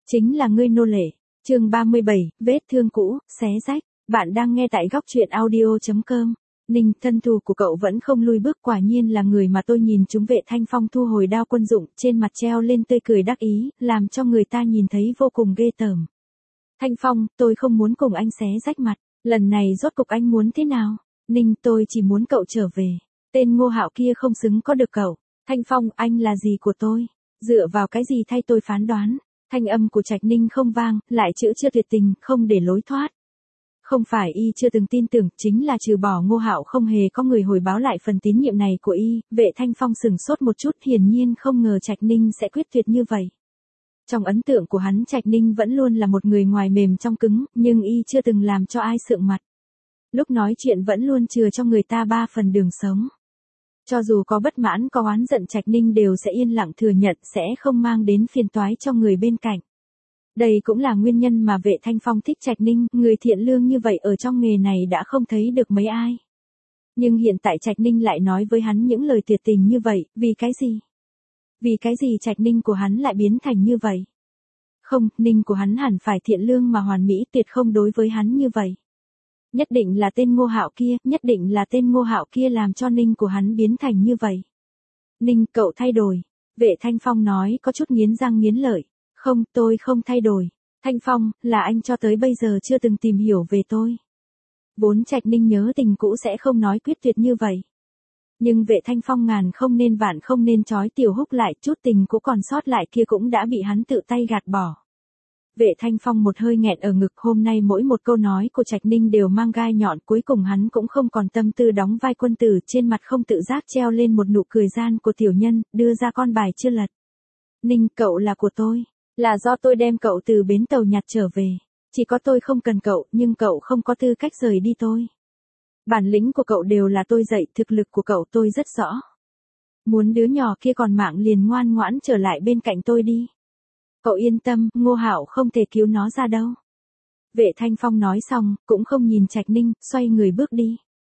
Chính là ngươi nô lệ. Chương 37, vết thương cũ, xé rách. Bạn đang nghe tại góc truyện audio.com. Ninh, thân thù của cậu vẫn không lui bước, quả nhiên là người mà tôi nhìn chúng. Vệ Thanh Phong thu hồi đao quân dụng, trên mặt treo lên tươi cười đắc ý, làm cho người ta nhìn thấy vô cùng ghê tởm. Thanh Phong, tôi không muốn cùng anh xé rách mặt, lần này rốt cục anh muốn thế nào? Ninh, tôi chỉ muốn cậu trở về. Tên Ngô Hạo kia không xứng có được cậu. Thanh Phong, anh là gì của tôi? Dựa vào cái gì thay tôi phán đoán? Thanh âm của Trạch Ninh không vang, lại chữ chưa tuyệt tình, không để lối thoát. Không phải y chưa từng tin tưởng, chính là trừ bỏ Ngô Hạo không hề có người hồi báo lại phần tín nhiệm này của y. Vệ Thanh Phong sừng sốt một chút, hiển nhiên không ngờ Trạch Ninh sẽ quyết tuyệt như vậy. Trong ấn tượng của hắn, Trạch Ninh vẫn luôn là một người ngoài mềm trong cứng, nhưng y chưa từng làm cho ai sượng mặt. Lúc nói chuyện vẫn luôn chừa cho người ta 3 phần đường sống. Cho dù có bất mãn có oán giận, Trạch Ninh đều sẽ yên lặng thừa nhận, sẽ không mang đến phiền toái cho người bên cạnh. Đây cũng là nguyên nhân mà Vệ Thanh Phong thích Trạch Ninh, người thiện lương như vậy ở trong nghề này đã không thấy được mấy ai. Nhưng hiện tại Trạch Ninh lại nói với hắn những lời tuyệt tình như vậy, vì cái gì? Vì cái gì Trạch Ninh của hắn lại biến thành như vậy? Không, Ninh của hắn hẳn phải thiện lương mà hoàn mỹ, tuyệt không đối với hắn như vậy. Nhất định là tên Ngô Hạo kia, nhất định là tên Ngô Hạo kia làm cho Ninh của hắn biến thành như vậy. Ninh, cậu thay đổi. Vệ Thanh Phong nói có chút nghiến răng nghiến lợi. Không, tôi không thay đổi. Thanh Phong, là anh cho tới bây giờ chưa từng tìm hiểu về tôi. Vốn Trạch Ninh nhớ tình cũ sẽ không nói quyết tuyệt như vậy. Nhưng Vệ Thanh Phong ngàn không nên vạn không nên trói Tiểu Húc lại, chút tình cũ còn sót lại kia cũng đã bị hắn tự tay gạt bỏ. Vệ Thanh Phong một hơi nghẹn ở ngực, hôm nay mỗi một câu nói của Trạch Ninh đều mang gai nhọn, cuối cùng hắn cũng không còn tâm tư đóng vai quân tử, trên mặt không tự giác treo lên một nụ cười gian của tiểu nhân, đưa ra con bài chưa lật. Ninh, cậu là của tôi, là do tôi đem cậu từ bến tàu nhặt trở về, chỉ có tôi không cần cậu, nhưng cậu không có tư cách rời đi tôi. Bản lĩnh của cậu đều là tôi dạy, thực lực của cậu tôi rất rõ. Muốn đứa nhỏ kia còn mạng liền ngoan ngoãn trở lại bên cạnh tôi đi. Cậu yên tâm, Ngô Hạo không thể cứu nó ra đâu. Vệ Thanh Phong nói xong, cũng không nhìn Trạch Ninh, xoay người bước đi.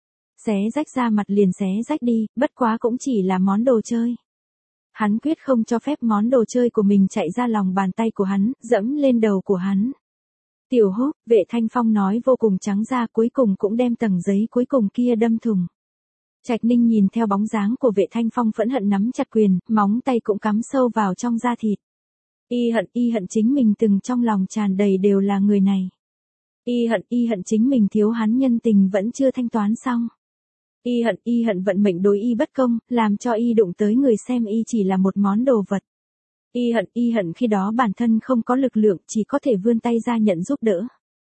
Xé rách ra mặt liền xé rách đi, bất quá cũng chỉ là món đồ chơi. Hắn quyết không cho phép món đồ chơi của mình chạy ra lòng bàn tay của hắn, dẫm lên đầu của hắn. Tiểu Húc, Vệ Thanh Phong nói vô cùng trắng ra, cuối cùng cũng đem tầng giấy cuối cùng kia đâm thủng. Trạch Ninh nhìn theo bóng dáng của Vệ Thanh Phong phẫn hận nắm chặt quyền, móng tay cũng cắm sâu vào trong da thịt. Y hận chính mình từng trong lòng tràn đầy đều là người này. Y hận chính mình thiếu hắn nhân tình vẫn chưa thanh toán xong. Y hận vận mệnh đối y bất công, làm cho y đụng tới người xem y chỉ là một món đồ vật. Y hận khi đó bản thân không có lực lượng, chỉ có thể vươn tay ra nhận giúp đỡ.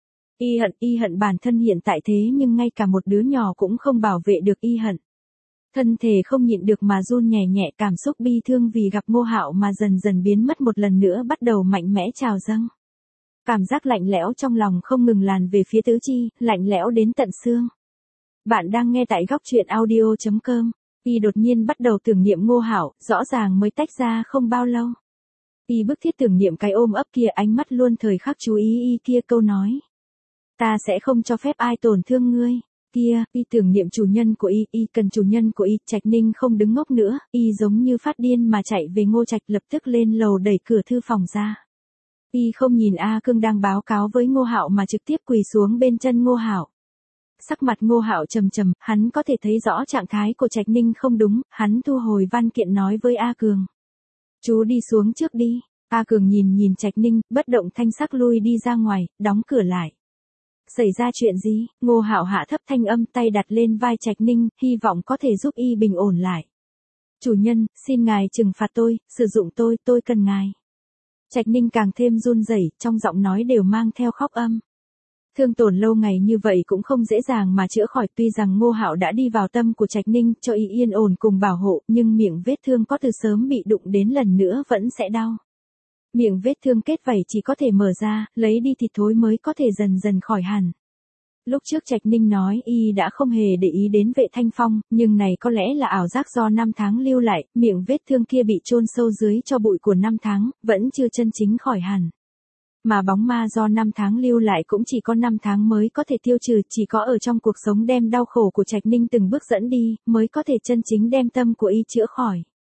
Y hận bản thân hiện tại thế nhưng ngay cả một đứa nhỏ cũng không bảo vệ được. Y hận. Thân thể không nhịn được mà run nhẹ nhẹ, cảm xúc bi thương vì gặp Ngô Hạo mà dần dần biến mất một lần nữa bắt đầu mạnh mẽ trào dâng. Cảm giác lạnh lẽo trong lòng không ngừng làn về phía tứ chi, lạnh lẽo đến tận xương. Bạn đang nghe tại góc truyện audio.com. Y đột nhiên bắt đầu tưởng niệm Ngô Hạo, rõ ràng mới tách ra không bao lâu. Y bức thiết tưởng niệm cái ôm ấp kia, ánh mắt luôn thời khắc chú ý y kia câu nói. Ta sẽ không cho phép ai tổn thương ngươi. Kia, y tưởng niệm chủ nhân của y cần chủ nhân của y. Trạch Ninh không đứng ngốc nữa, y giống như phát điên mà chạy về Ngô Trạch, lập tức lên lầu đẩy cửa thư phòng ra. Y không nhìn A Cương đang báo cáo với Ngô Hạo mà trực tiếp quỳ xuống bên chân Ngô Hạo. Sắc mặt Ngô Hạo trầm trầm, hắn có thể thấy rõ trạng thái của Trạch Ninh không đúng, hắn thu hồi văn kiện nói với A Cường. Chú đi xuống trước đi. A Cường nhìn Trạch Ninh, bất động thanh sắc lui đi ra ngoài, đóng cửa lại. Xảy ra chuyện gì? Ngô Hạo hạ thấp thanh âm, tay đặt lên vai Trạch Ninh, hy vọng có thể giúp y bình ổn lại. Chủ nhân, xin ngài trừng phạt tôi, sử dụng tôi cần ngài. Trạch Ninh càng thêm run rẩy, trong giọng nói đều mang theo khóc âm. Thương tổn lâu ngày như vậy cũng không dễ dàng mà chữa khỏi, tuy rằng Ngô Hạo đã đi vào tâm của Trạch Ninh, cho y yên ổn cùng bảo hộ, nhưng miệng vết thương có từ sớm bị đụng đến lần nữa vẫn sẽ đau. Miệng vết thương kết vảy chỉ có thể mở ra, lấy đi thịt thối mới có thể dần dần khỏi hẳn. Lúc trước Trạch Ninh nói y đã không hề để ý đến Vệ Thanh Phong, nhưng này có lẽ là ảo giác do 5 tháng lưu lại, miệng vết thương kia bị chôn sâu dưới cho bụi của 5 tháng, vẫn chưa chân chính khỏi hẳn. Mà bóng ma do 5 tháng lưu lại cũng chỉ có 5 tháng mới có thể tiêu trừ, chỉ có ở trong cuộc sống đem đau khổ của Trạch Ninh từng bước dẫn đi, mới có thể chân chính đem tâm của y chữa khỏi.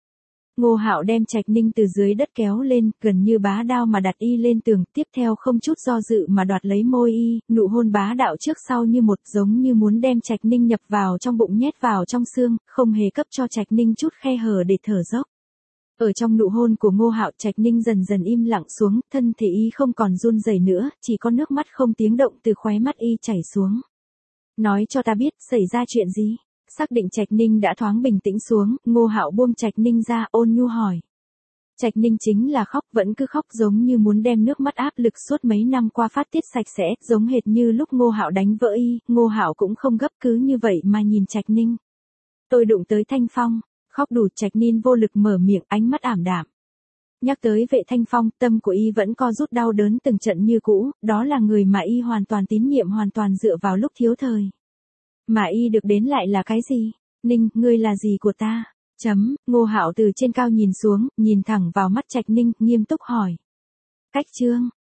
Ngô Hạo đem Trạch Ninh từ dưới đất kéo lên, gần như bá đao mà đặt y lên tường, tiếp theo không chút do dự mà đoạt lấy môi y, nụ hôn bá đạo trước sau như một, giống như muốn đem Trạch Ninh nhập vào trong bụng nhét vào trong xương, không hề cấp cho Trạch Ninh chút khe hở để thở dốc. Ở trong nụ hôn của Ngô Hạo, Trạch Ninh dần dần im lặng xuống, thân thể y không còn run rẩy nữa, chỉ có nước mắt không tiếng động từ khóe mắt y chảy xuống. Nói cho ta biết, xảy ra chuyện gì? Xác định Trạch Ninh đã thoáng bình tĩnh xuống, Ngô Hạo buông Trạch Ninh ra, ôn nhu hỏi. Trạch Ninh chính là khóc, vẫn cứ khóc giống như muốn đem nước mắt áp lực suốt mấy năm qua phát tiết sạch sẽ, giống hệt như lúc Ngô Hạo đánh vỡ y, Ngô Hạo cũng không gấp, cứ như vậy mà nhìn Trạch Ninh. Tôi đụng tới Thanh Phong, khóc đủ. Trạch Ninh vô lực mở miệng, ánh mắt ảm đạm. Nhắc tới Vệ Thanh Phong, tâm của y vẫn co rút đau đớn từng trận như cũ, đó là người mà y hoàn toàn tín nhiệm, hoàn toàn dựa vào lúc thiếu thời. Mà y được đến lại là cái gì? Ninh, ngươi là gì của ta? Ngô Hạo từ trên cao nhìn xuống, nhìn thẳng vào mắt Trạch Ninh, nghiêm túc hỏi. Cách Trương,